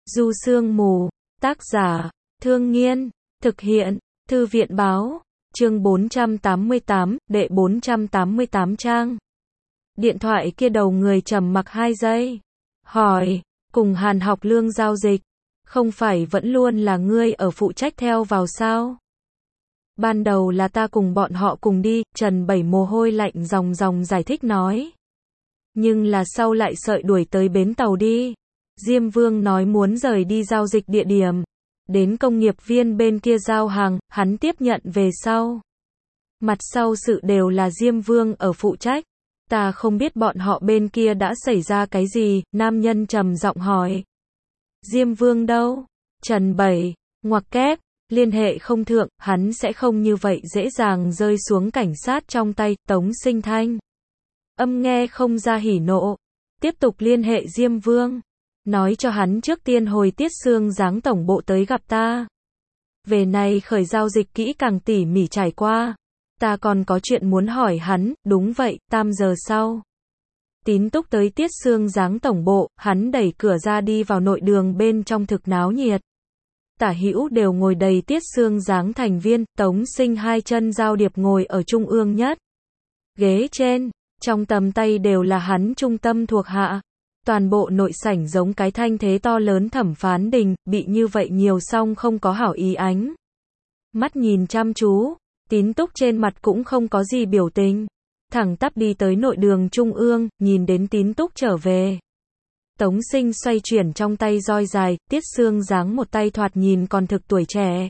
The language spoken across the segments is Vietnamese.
Du Sương Mù, tác giả, Thương Nghiên, thực hiện, Thư viện Báo, chương 488, đệ 488 trang. Điện thoại kia đầu người trầm mặc 2 giây. Hỏi, cùng Hàn Học Lương giao dịch, không phải vẫn luôn là ngươi ở phụ trách theo vào sao? Ban đầu là ta cùng bọn họ cùng đi, Trần Bảy mồ hôi lạnh ròng ròng giải thích nói. Nhưng là sau lại sợi đuổi tới bến tàu đi. Diêm Vương nói muốn rời đi giao dịch địa điểm. Đến công nghiệp viên bên kia giao hàng, hắn tiếp nhận về sau. Mặt sau sự đều là Diêm Vương ở phụ trách. Ta không biết bọn họ bên kia đã xảy ra cái gì, nam nhân trầm giọng hỏi. Diêm Vương đâu? Trần Bảy, ngoặc kép, liên hệ không thượng, hắn sẽ không như vậy dễ dàng rơi xuống cảnh sát trong tay, Tống Sinh Thanh. Âm nghe không ra hỉ nộ. Tiếp tục liên hệ Diêm Vương. Nói cho hắn trước tiên hồi Tiết Sương Giáng tổng bộ tới gặp ta. Về này khởi giao dịch kỹ càng tỉ mỉ trải qua. Ta còn có chuyện muốn hỏi hắn, đúng vậy, 8 giờ sau. Tín Túc tới Tiết Sương Giáng tổng bộ, hắn đẩy cửa ra đi vào nội đường bên trong thực náo nhiệt. Tả hữu đều ngồi đầy Tiết Sương Giáng thành viên, Tống Sinh hai chân giao điệp ngồi ở trung ương nhất. Ghế trên, trong tầm tay đều là hắn trung tâm thuộc hạ. Toàn bộ nội sảnh giống cái thanh thế to lớn thẩm phán đình, bị như vậy nhiều song không có hảo ý ánh. Mắt nhìn chăm chú, Tín Túc trên mặt cũng không có gì biểu tình. Thẳng tắp đi tới nội đường trung ương, nhìn đến Tín Túc trở về. Tống Sinh xoay chuyển trong tay roi dài, Tiết Sương Giáng một tay thoạt nhìn còn thực tuổi trẻ.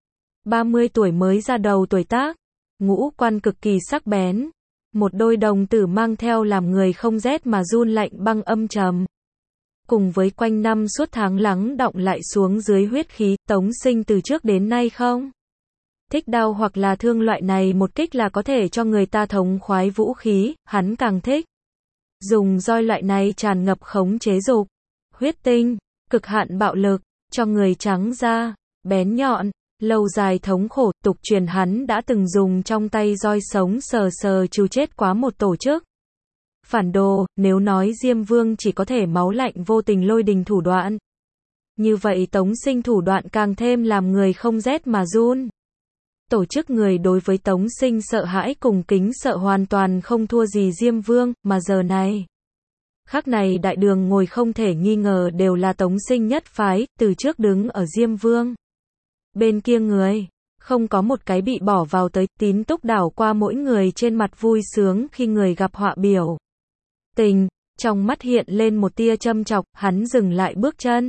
30 tuổi mới ra đầu tuổi tác, ngũ quan cực kỳ sắc bén. Một đôi đồng tử mang theo làm người không rét mà run lạnh băng âm trầm. Cùng với quanh năm suốt tháng lắng đọng lại xuống dưới huyết khí, Tống Sinh từ trước đến nay không thích đao hoặc là thương loại này một kích là có thể cho người ta thống khoái vũ khí, hắn càng thích dùng roi loại này tràn ngập khống chế dục, huyết tinh, cực hạn bạo lực, cho người trắng da, bén nhọn, lâu dài thống khổ. Tục truyền hắn đã từng dùng trong tay roi sống sờ sờ trừ chết quá một tổ chức phản đồ. Nếu nói Diêm Vương chỉ có thể máu lạnh vô tình lôi đình thủ đoạn, như vậy Tống Sinh thủ đoạn càng thêm làm người không rét mà run. Tổ chức người đối với Tống Sinh sợ hãi cùng kính sợ hoàn toàn không thua gì Diêm Vương, mà giờ này khắc này đại đường ngồi không thể nghi ngờ đều là Tống Sinh nhất phái, từ trước đứng ở Diêm Vương bên kia người, không có một cái bị bỏ vào tới. Tín Túc đảo qua mỗi người trên mặt vui sướng khi người gặp họa biểu tình, trong mắt hiện lên một tia châm chọc, hắn dừng lại bước chân.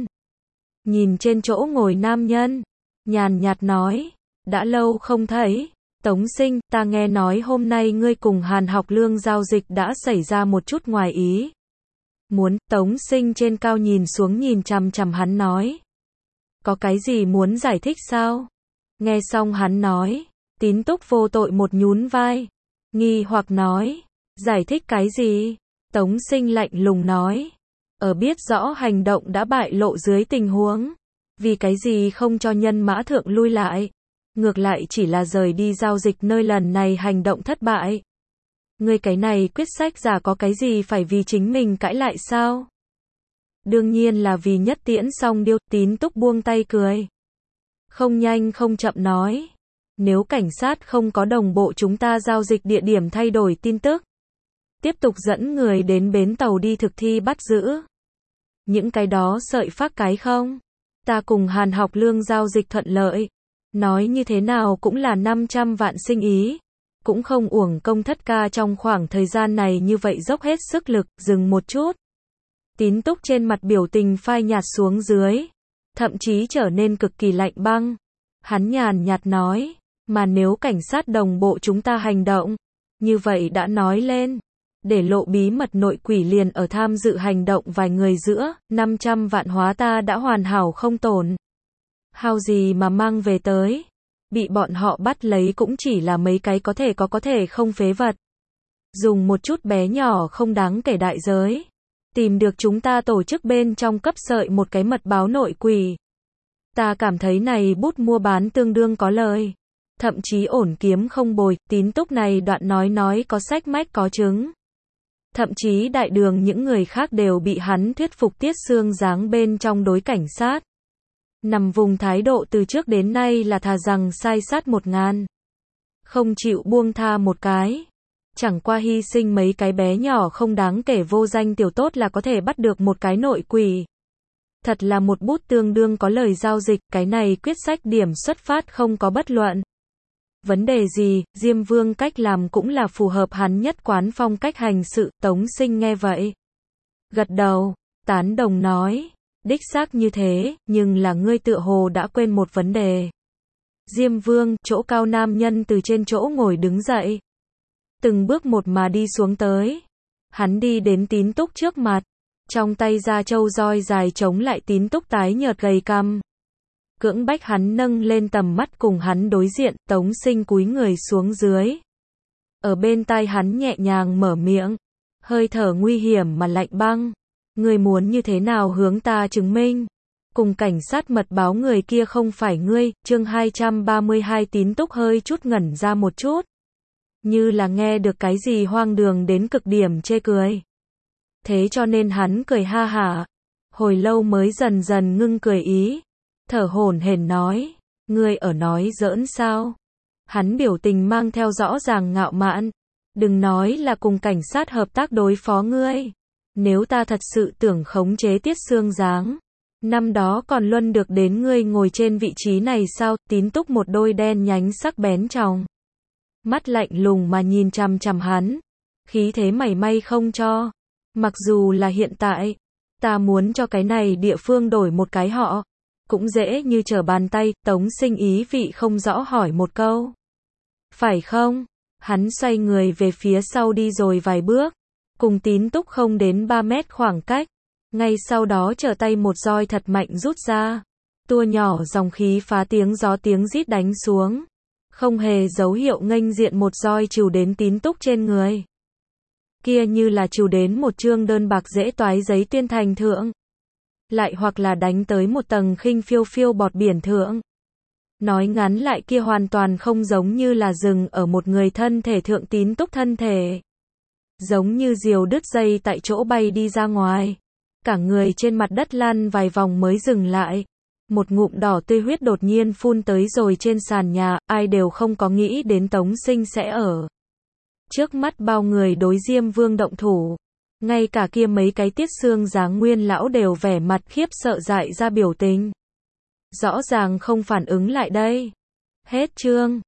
Nhìn trên chỗ ngồi nam nhân, nhàn nhạt nói, đã lâu không thấy, Tống Sinh, ta nghe nói hôm nay ngươi cùng Hàn Học Lương giao dịch đã xảy ra một chút ngoài ý muốn. Tống Sinh trên cao nhìn xuống nhìn chằm chằm hắn nói. Có cái gì muốn giải thích sao? Nghe xong hắn nói, Tín Túc vô tội một nhún vai, nghi hoặc nói, giải thích cái gì? Tống Sinh lạnh lùng nói, ở biết rõ hành động đã bại lộ dưới tình huống, vì cái gì không cho nhân mã thượng lui lại, ngược lại chỉ là rời đi giao dịch nơi lần này hành động thất bại. Ngươi cái này quyết sách giả có cái gì phải vì chính mình cãi lại sao? Đương nhiên là vì nhất tiễn song điêu. Tín Túc buông tay cười, không nhanh không chậm nói, nếu cảnh sát không có đồng bộ chúng ta giao dịch địa điểm thay đổi tin tức, tiếp tục dẫn người đến bến tàu đi thực thi bắt giữ. Những cái đó sợi phát cái không? Ta cùng Hàn Học Lương giao dịch thuận lợi, nói như thế nào cũng là 500 vạn sinh ý, cũng không uổng công thất ca trong khoảng thời gian này như vậy dốc hết sức lực. Dừng một chút, Tín Túc trên mặt biểu tình phai nhạt xuống dưới, thậm chí trở nên cực kỳ lạnh băng. Hắn nhàn nhạt nói, mà nếu cảnh sát đồng bộ chúng ta hành động, như vậy đã nói lên, để lộ bí mật nội quỷ liền ở tham dự hành động vài người giữa, 500 vạn hóa ta đã hoàn hảo không tổn hao gì mà mang về tới. Bị bọn họ bắt lấy cũng chỉ là mấy cái có thể không phế vật. Dùng một chút bé nhỏ không đáng kể đại giới, tìm được chúng ta tổ chức bên trong cấp sợi một cái mật báo nội quỷ. Ta cảm thấy này bút mua bán tương đương có lời, thậm chí ổn kiếm không bồi. Tín Túc này đoạn nói có sách mách có chứng. Thậm chí đại đường những người khác đều bị hắn thuyết phục Tiết Xương giáng bên trong đối cảnh sát. Nằm vùng thái độ từ trước đến nay là thà rằng sai sát 1000. Không chịu buông tha một cái. Chẳng qua hy sinh mấy cái bé nhỏ không đáng kể vô danh tiểu tốt là có thể bắt được một cái nội quỷ. Thật là một bút tương đương có lời giao dịch, cái này quyết sách điểm xuất phát không có bất luận. Vấn đề gì, Diêm Vương cách làm cũng là phù hợp hắn nhất quán phong cách hành sự, Tống Sinh nghe vậy. Gật đầu, tán đồng nói, đích xác như thế, nhưng là ngươi tựa hồ đã quên một vấn đề. Diêm Vương, chỗ cao nam nhân từ trên chỗ ngồi đứng dậy. Từng bước một mà đi xuống tới. Hắn đi đến Tín Túc trước mặt. Trong tay ra châu roi dài chống lại Tín Túc tái nhợt gầy cằm. Cưỡng bách hắn nâng lên tầm mắt cùng hắn đối diện, Tống Sinh cúi người xuống dưới. Ở bên tai hắn nhẹ nhàng mở miệng. Hơi thở nguy hiểm mà lạnh băng. Ngươi muốn như thế nào hướng ta chứng minh? Cùng cảnh sát mật báo người kia không phải ngươi, chương 232 Tín Túc hơi chút ngẩn ra một chút. Như là nghe được cái gì hoang đường đến cực điểm chê cười. Thế cho nên hắn cười ha hả. Hồi lâu mới dần dần ngưng cười ý. Thở hổn hển nói. Ngươi ở nói giỡn sao? Hắn biểu tình mang theo rõ ràng ngạo mạn. Đừng nói là cùng cảnh sát hợp tác đối phó ngươi. Nếu ta thật sự tưởng khống chế Tiết Xương giáng. Năm đó còn luân được đến ngươi ngồi trên vị trí này sao? Tín Túc một đôi đen nhánh sắc bén tròng. Mắt lạnh lùng mà nhìn chằm chằm hắn. Khí thế mảy may không cho. Mặc dù là hiện tại. Ta muốn cho cái này địa phương đổi một cái họ. Cũng dễ như trở bàn tay. Tống Sinh ý vị không rõ hỏi một câu. Phải không? Hắn xoay người về phía sau đi rồi vài bước. Cùng Tín Túc không đến 3 mét khoảng cách. Ngay sau đó trở tay một roi thật mạnh rút ra. Tua nhỏ dòng khí phá tiếng gió tiếng rít đánh xuống. Không hề dấu hiệu nghênh diện một roi trùu đến Tín Túc trên người. Kia như là trùu đến một chương đơn bạc dễ toái giấy tuyên thành thượng. Lại hoặc là đánh tới một tầng khinh phiêu phiêu bọt biển thượng. Nói ngắn lại kia hoàn toàn không giống như là dừng ở một người thân thể thượng. Tín Túc thân thể. Giống như diều đứt dây tại chỗ bay đi ra ngoài. Cả người trên mặt đất lăn vài vòng mới dừng lại. Một ngụm đỏ tươi huyết đột nhiên phun tới rồi trên sàn nhà, ai đều không có nghĩ đến Tống Sinh sẽ ở. Trước mắt bao người đối Diêm Vương động thủ. Ngay cả kia mấy cái Tiết Xương giáng nguyên lão đều vẻ mặt khiếp sợ dại ra biểu tình. Rõ ràng không phản ứng lại đây. Hết chương.